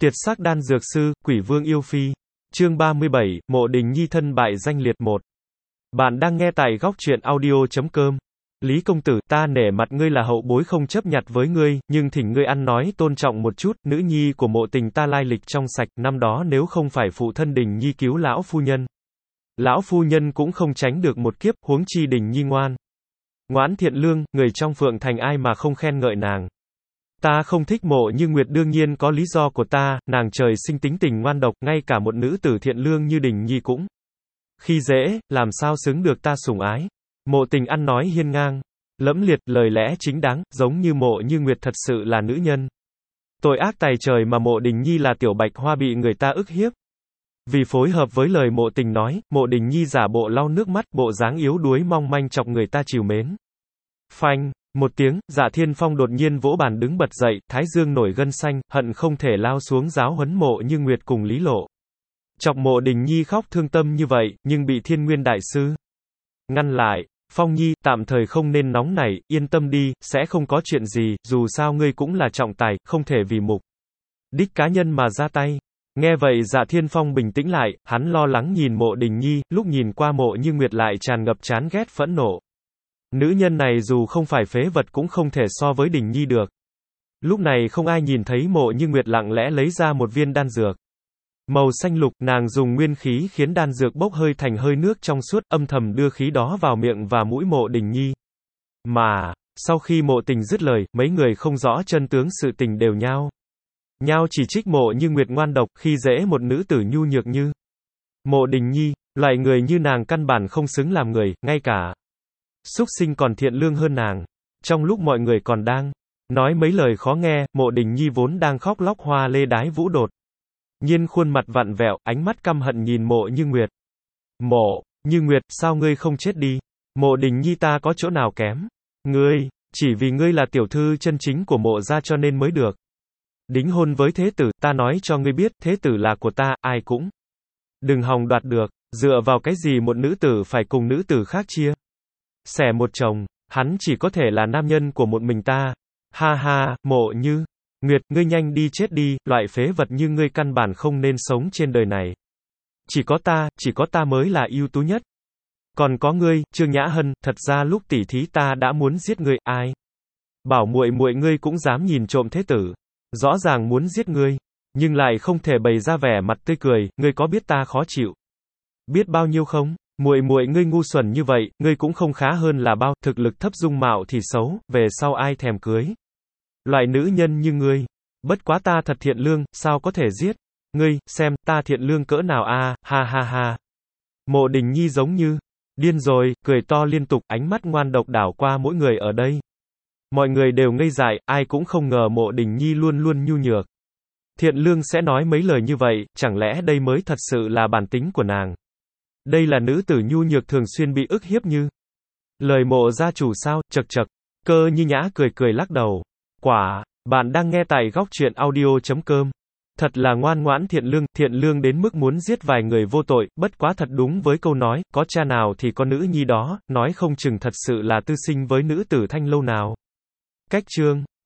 Tiệt sắc đan dược sư, quỷ vương yêu phi. Chương 37, Mộ Đình Nhi thân bại danh liệt 1. Bạn đang nghe tại góc truyện audio.com. Lý công tử, ta nể mặt ngươi là hậu bối không chấp nhặt với ngươi, nhưng thỉnh ngươi ăn nói tôn trọng một chút, nữ nhi của Mộ Tình ta lai lịch trong sạch, năm đó nếu không phải phụ thân Đình Nhi cứu lão phu nhân. Lão phu nhân cũng không tránh được một kiếp, huống chi Đình Nhi ngoãn thiện lương, người trong Phượng Thành ai mà không khen ngợi nàng. Ta không thích Mộ Như Nguyệt đương nhiên có lý do của ta, nàng trời sinh tính tình ngoan độc, ngay cả một nữ tử thiện lương như Đình Nhi cũng khi dễ, làm sao xứng được ta sủng ái. Mộ Tình ăn nói hiên ngang, lẫm liệt, lời lẽ chính đáng, giống như Mộ Như Nguyệt thật sự là nữ nhân. Tội ác tày trời mà Mộ Đình Nhi là tiểu bạch hoa bị người ta ức hiếp. Vì phối hợp với lời Mộ Tình nói, Mộ Đình Nhi giả bộ lau nước mắt, bộ dáng yếu đuối mong manh chọc người ta trìu mến. Phanh, một tiếng, Dạ Thiên Phong đột nhiên vỗ bàn đứng bật dậy, thái dương nổi gân xanh, hận không thể lao xuống giáo huấn Mộ Như Nguyệt cùng Lý Lộ. Chọc Mộ Đình Nhi khóc thương tâm như vậy, nhưng bị Thiên Nguyên đại sư ngăn lại. Phong Nhi, tạm thời không nên nóng nảy, yên tâm đi, sẽ không có chuyện gì, dù sao ngươi cũng là trọng tài, không thể vì mục đích cá nhân mà ra tay. Nghe vậy Dạ Thiên Phong bình tĩnh lại, hắn lo lắng nhìn Mộ Đình Nhi, lúc nhìn qua Mộ Như Nguyệt lại tràn ngập chán ghét phẫn nộ. Nữ nhân này dù không phải phế vật cũng không thể so với Đình Nhi được. Lúc này không ai nhìn thấy Mộ Như Nguyệt lặng lẽ lấy ra một viên đan dược màu xanh lục, nàng dùng nguyên khí khiến đan dược bốc hơi thành hơi nước trong suốt, âm thầm đưa khí đó vào miệng và mũi Mộ Đình Nhi. Mà, sau khi Mộ Tình dứt lời, mấy người không rõ chân tướng sự tình đều nhao chỉ trích Mộ Như Nguyệt ngoan độc, khi dễ một nữ tử nhu nhược như Mộ Đình Nhi, loại người như nàng căn bản không xứng làm người, ngay cả súc sinh còn thiện lương hơn nàng. Trong lúc mọi người còn đang nói mấy lời khó nghe, Mộ Đình Nhi vốn đang khóc lóc hoa lê đái vũ đột nhiên khuôn mặt vặn vẹo, ánh mắt căm hận nhìn Mộ Như Nguyệt. Mộ Như Nguyệt, sao ngươi không chết đi? Mộ Đình Nhi ta có chỗ nào kém? Ngươi, chỉ vì ngươi là tiểu thư chân chính của Mộ gia cho nên mới được đính hôn với thế tử, ta nói cho ngươi biết, thế tử là của ta, ai cũng đừng hòng đoạt được. Dựa vào cái gì một nữ tử phải cùng nữ tử khác chia sẻ một chồng, hắn chỉ có thể là nam nhân của một mình ta. Ha ha, Mộ Như Nguyệt, ngươi nhanh đi chết đi, loại phế vật như ngươi căn bản không nên sống trên đời này. Chỉ có ta mới là ưu tú nhất. Còn có ngươi, Trương Nhã Hân, thật ra lúc tỉ thí ta đã muốn giết ngươi, ai bảo muội muội ngươi cũng dám nhìn trộm thế tử. Rõ ràng muốn giết ngươi, nhưng lại không thể bày ra vẻ mặt tươi cười, ngươi có biết ta khó chịu biết bao nhiêu không? Muội muội ngươi ngu xuẩn như vậy, ngươi cũng không khá hơn là bao, thực lực thấp dung mạo thì xấu, về sau ai thèm cưới loại nữ nhân như ngươi. Bất quá ta thật thiện lương, sao có thể giết ngươi, xem, ta thiện lương cỡ nào a, ha ha ha. Mộ Đình Nhi giống như điên rồi, cười to liên tục, ánh mắt ngoan độc đảo qua mỗi người ở đây. Mọi người đều ngây dại, ai cũng không ngờ Mộ Đình Nhi luôn luôn nhu nhược thiện lương sẽ nói mấy lời như vậy, chẳng lẽ đây mới thật sự là bản tính của nàng? Đây là nữ tử nhu nhược thường xuyên bị ức hiếp như lời Mộ gia chủ sao? Chậc chậc. Cơ Như Nhã cười cười lắc đầu. Quả, bạn đang nghe tại góc truyện audio.com. Thật là ngoan ngoãn thiện lương đến mức muốn giết vài người vô tội, bất quá thật đúng với câu nói, có cha nào thì có nữ nhi đó, nói không chừng thật sự là tư sinh với nữ tử Thanh Lâu nào. Cách chương